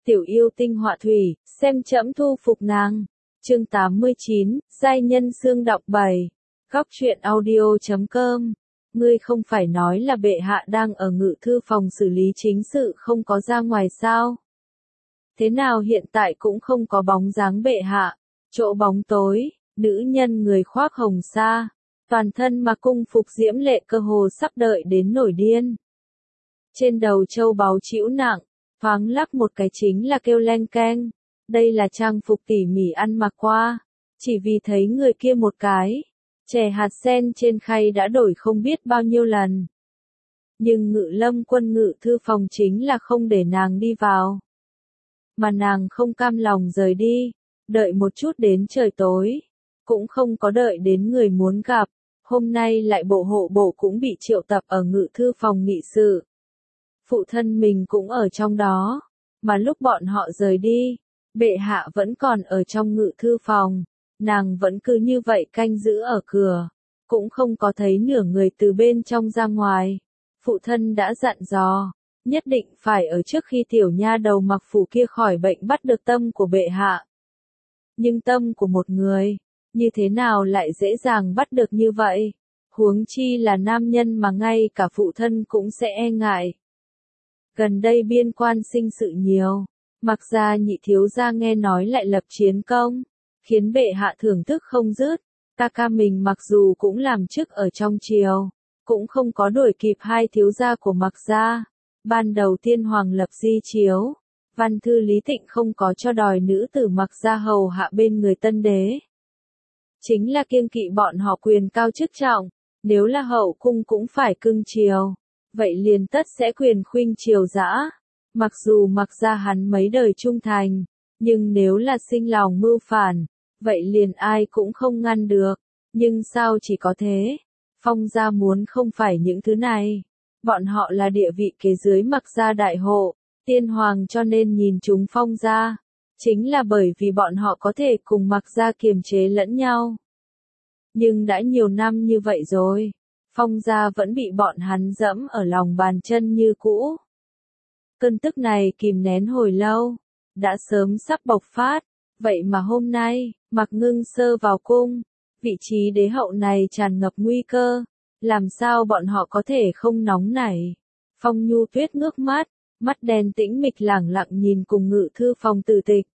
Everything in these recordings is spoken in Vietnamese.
tiểu yêu tinh họa thủy, xem trẫm thu phục nàng. Chương 89, giai nhân xương đọc 7. Góc truyện audio.com. Ngươi không phải nói là bệ hạ đang ở ngự thư phòng xử lý chính sự không có ra ngoài sao? Thế nào hiện tại cũng không có bóng dáng bệ hạ, chỗ bóng tối, nữ nhân người khoác hồng sa, toàn thân mà cung phục diễm lệ cơ hồ sắp đợi đến nổi điên. Trên đầu châu báu trĩu nặng, thoáng lắc một cái chính là kêu leng keng, đây là trang phục tỉ mỉ ăn mặc qua, chỉ vì thấy người kia một cái, chè hạt sen trên khay đã đổi không biết bao nhiêu lần. Nhưng Ngự Lâm Quân ngự thư phòng chính là không để nàng đi vào. Mà nàng không cam lòng rời đi, đợi một chút đến trời tối, cũng không có đợi đến người muốn gặp, hôm nay lại bộ hộ bộ cũng bị triệu tập ở ngự thư phòng nghị sự. Phụ thân mình cũng ở trong đó, mà lúc bọn họ rời đi, bệ hạ vẫn còn ở trong ngự thư phòng, nàng vẫn cứ như vậy canh giữ ở cửa, cũng không có thấy nửa người từ bên trong ra ngoài. Phụ thân đã dặn dò, nhất định phải ở trước khi tiểu nha đầu Mặc Phủ kia khỏi bệnh bắt được tâm của bệ hạ. Nhưng tâm của một người, như thế nào lại dễ dàng bắt được như vậy? Huống chi là nam nhân mà ngay cả phụ thân cũng sẽ e ngại. Gần đây biên quan sinh sự nhiều, Mặc gia nhị thiếu gia nghe nói lại lập chiến công, khiến bệ hạ thưởng thức không dứt. Ca ca mình mặc dù cũng làm chức ở trong triều, cũng không có đuổi kịp hai thiếu gia của Mặc gia. Ban đầu tiên hoàng lập di chiếu, văn thư Lý Tịnh không có cho đòi nữ tử Mặc gia hầu hạ bên người tân đế. Chính là kiêng kỵ bọn họ quyền cao chức trọng, nếu là hậu cung cũng phải cưng chiều, vậy liền tất sẽ quyền khuynh triều dã. Mặc dù Mặc gia hắn mấy đời trung thành, nhưng nếu là sinh lòng mưu phản, vậy liền ai cũng không ngăn được. Nhưng sao chỉ có thế? Phong gia muốn không phải những thứ này. Bọn họ là địa vị kế dưới Mặc gia đại hộ, tiên hoàng cho nên nhìn chúng Phong gia. Chính là bởi vì bọn họ có thể cùng Mặc gia kiềm chế lẫn nhau. Nhưng đã nhiều năm như vậy rồi, Phong gia vẫn bị bọn hắn dẫm ở lòng bàn chân như cũ. Cơn tức này kìm nén hồi lâu, đã sớm sắp bộc phát, vậy mà hôm nay, Mặc Ngưng Sơ vào cung, vị trí đế hậu này tràn ngập nguy cơ, làm sao bọn họ có thể không nóng nảy. Phong Nhu Tuyết ngước mắt, mắt đen tĩnh mịch lẳng lặng nhìn cùng ngự thư phòng Tử Tịch.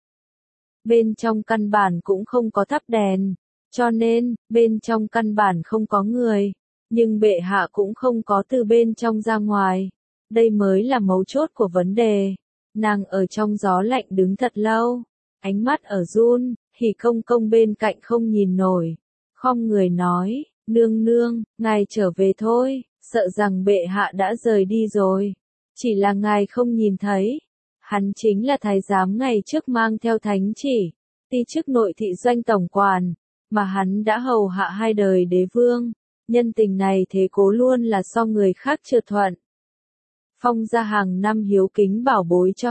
Bên trong căn bản cũng không có thắp đèn, cho nên, bên trong căn bản không có người, nhưng bệ hạ cũng không có từ bên trong ra ngoài. Đây mới là mấu chốt của vấn đề. Nàng ở trong gió lạnh đứng thật lâu, ánh mắt ở run, Hỉ Công Công bên cạnh không nhìn nổi, khom người nói, nương nương, ngài trở về thôi, sợ rằng bệ hạ đã rời đi rồi, chỉ là ngài không nhìn thấy. Hắn chính là thái giám ngày trước mang theo thánh chỉ, ti chức nội thị doanh tổng quản, mà hắn đã hầu hạ hai đời đế vương, nhân tình này thế cố luôn là so người khác chưa thuận. Phong gia hàng năm hiếu kính bảo bối cho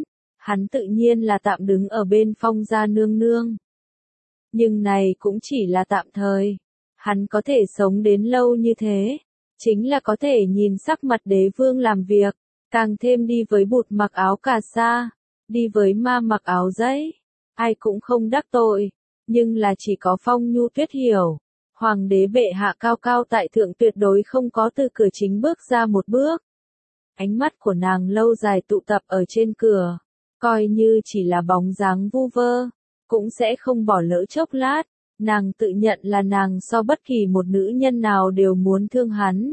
hắn tự nhiên là tạm đứng ở bên Phong gia nương nương. Nhưng này cũng chỉ là tạm thời, hắn có thể sống đến lâu như thế, chính là có thể nhìn sắc mặt đế vương làm việc, càng thêm đi với bụt mặc áo cà sa, đi với ma mặc áo giấy, ai cũng không đắc tội, nhưng là chỉ có Phong Nhu Tuyết hiểu, hoàng đế bệ hạ cao cao tại thượng tuyệt đối không có từ cửa chính bước ra một bước. Ánh mắt của nàng lâu dài tụ tập ở trên cửa, coi như chỉ là bóng dáng vu vơ, cũng sẽ không bỏ lỡ chốc lát. Nàng tự nhận là nàng so bất kỳ một nữ nhân nào đều muốn thương hắn,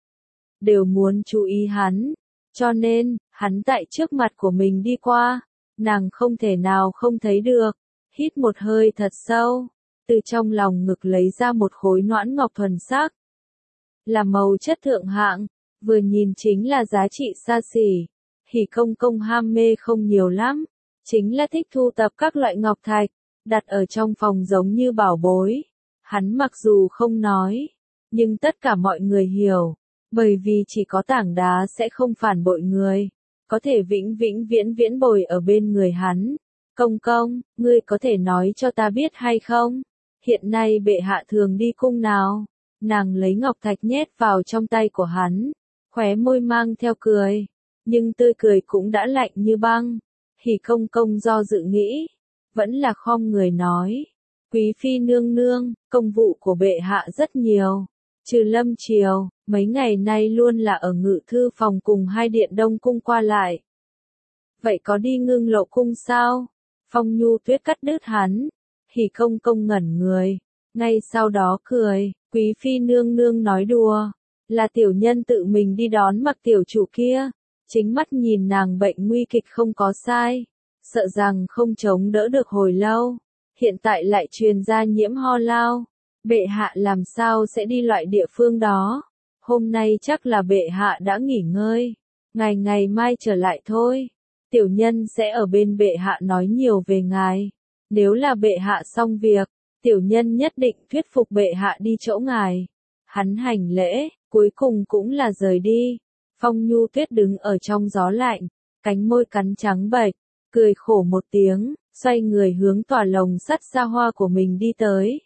đều muốn chú ý hắn, cho nên, hắn tại trước mặt của mình đi qua, nàng không thể nào không thấy được. Hít một hơi thật sâu, từ trong lòng ngực lấy ra một khối noãn ngọc thuần sắc, là màu chất thượng hạng, vừa nhìn chính là giá trị xa xỉ. Hỉ Công Công ham mê không nhiều lắm, chính là thích thu tập các loại ngọc thạch, đặt ở trong phòng giống như bảo bối. Hắn mặc dù không nói, nhưng tất cả mọi người hiểu, bởi vì chỉ có tảng đá sẽ không phản bội người, có thể vĩnh vĩnh viễn viễn bồi ở bên người hắn. Công công, ngươi có thể nói cho ta biết hay không? Hiện nay bệ hạ thường đi cung nào? Nàng lấy ngọc thạch nhét vào trong tay của hắn, khóe môi mang theo cười, nhưng tươi cười cũng đã lạnh như băng. Hỉ công công do dự nghĩ, vẫn là khom người nói. Quý phi nương nương, công vụ của bệ hạ rất nhiều. Trừ lâm triều, mấy ngày nay luôn là ở ngự thư phòng cùng hai điện đông cung qua lại. Vậy có đi Ngưng Lộ cung sao? Phong Nhu Tuyết cắt đứt hắn. Hỉ công công ngẩn người. Ngay sau đó cười, quý phi nương nương nói đùa. Là tiểu nhân tự mình đi đón Mặc tiểu chủ kia. Chính mắt nhìn nàng bệnh nguy kịch không có sai. Sợ rằng không chống đỡ được hồi lâu. Hiện tại lại truyền ra nhiễm ho lao. Bệ hạ làm sao sẽ đi loại địa phương đó? Hôm nay chắc là bệ hạ đã nghỉ ngơi. Ngày mai trở lại thôi. Tiểu nhân sẽ ở bên bệ hạ nói nhiều về ngài. Nếu là bệ hạ xong việc, tiểu nhân nhất định thuyết phục bệ hạ đi chỗ ngài. Hắn hành lễ, cuối cùng cũng là rời đi. Phong Nhu Tuyết đứng ở trong gió lạnh, cánh môi cắn trắng bệch, cười khổ một tiếng, xoay người hướng tòa lồng sắt xa hoa của mình đi tới.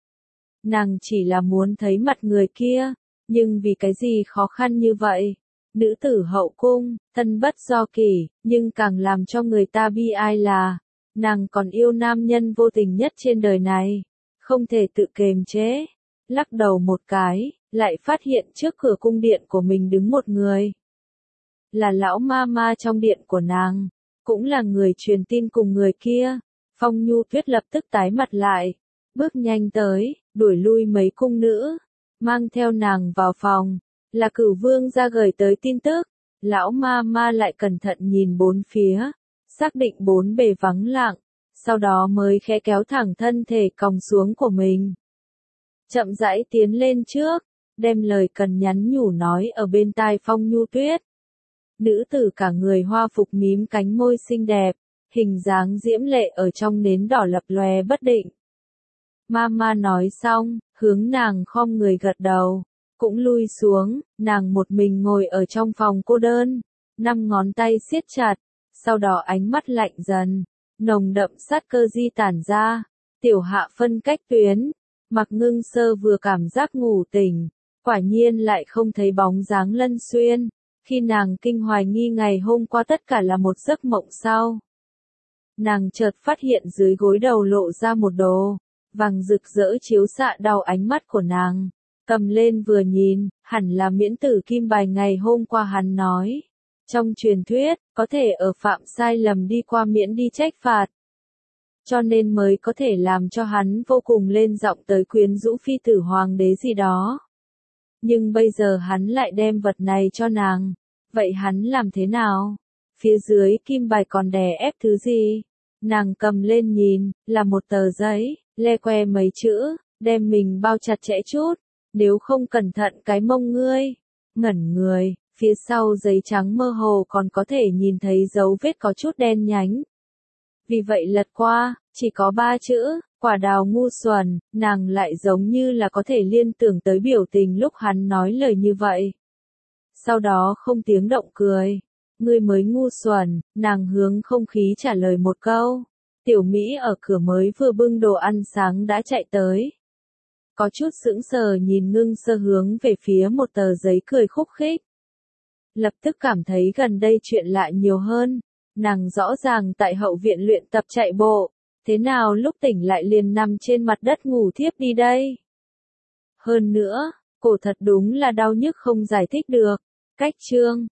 Nàng chỉ là muốn thấy mặt người kia, nhưng vì cái gì khó khăn như vậy? Nữ tử hậu cung, thân bất do kỷ, nhưng càng làm cho người ta bi ai là, nàng còn yêu nam nhân vô tình nhất trên đời này, không thể tự kềm chế. Lắc đầu một cái, lại phát hiện trước cửa cung điện của mình đứng một người. Là lão ma ma trong điện của nàng, cũng là người truyền tin cùng người kia. Phong Nhu Tuyết lập tức tái mặt lại, bước nhanh tới, đuổi lui mấy cung nữ, mang theo nàng vào phòng. Là Cửu Vương ra gửi tới tin tức. Lão ma ma lại cẩn thận nhìn bốn phía, xác định bốn bề vắng lặng, sau đó mới khẽ kéo thẳng thân thể còng xuống của mình. Chậm rãi tiến lên trước, đem lời cần nhắn nhủ nói ở bên tai Phong Nhu Tuyết. Nữ tử cả người hoa phục mím cánh môi xinh đẹp, hình dáng diễm lệ ở trong nến đỏ lập lòe bất định. Mama nói xong, hướng nàng khom người gật đầu, cũng lui xuống, nàng một mình ngồi ở trong phòng cô đơn, 5 ngón tay siết chặt, sau đó ánh mắt lạnh dần, nồng đậm sát cơ di tản ra, tiểu hạ phân cách tuyến. Mặc Ngưng Sơ vừa cảm giác ngủ tỉnh, quả nhiên lại không thấy bóng dáng Lân Xuyên, khi nàng kinh hoài nghi ngày hôm qua tất cả là một giấc mộng sau. Nàng chợt phát hiện dưới gối đầu lộ ra một đồ vàng rực rỡ chiếu xạ đau ánh mắt của nàng, cầm lên vừa nhìn, hẳn là miễn tử kim bài ngày hôm qua hắn nói. Trong truyền thuyết, có thể ở phạm sai lầm đi qua miễn đi trách phạt. Cho nên mới có thể làm cho hắn vô cùng lên giọng tới quyến rũ phi tử hoàng đế gì đó. Nhưng bây giờ hắn lại đem vật này cho nàng. Vậy hắn làm thế nào? Phía dưới kim bài còn đè ép thứ gì? Nàng cầm lên nhìn, là một tờ giấy, le que mấy chữ, đem mình bao chặt chẽ chút. Nếu không cẩn thận cái mông ngươi. Ngẩn người, phía sau giấy trắng mơ hồ còn có thể nhìn thấy dấu vết có chút đen nhánh. Vì vậy lật qua, chỉ có 3 chữ, quả đào ngu xuẩn, nàng lại giống như là có thể liên tưởng tới biểu tình lúc hắn nói lời như vậy. Sau đó không tiếng động cười. Ngươi mới ngu xuẩn, nàng hướng không khí trả lời một câu. Tiểu Mỹ ở cửa mới vừa bưng đồ ăn sáng đã chạy tới. Có chút sững sờ nhìn Ngưng Sơ hướng về phía một tờ giấy cười khúc khích. Lập tức cảm thấy gần đây chuyện lạ nhiều hơn. Nàng rõ ràng tại hậu viện luyện tập chạy bộ, thế nào lúc tỉnh lại liền nằm trên mặt đất ngủ thiếp đi đây? Hơn nữa, cổ thật đúng là đau nhức không giải thích được. Cách chương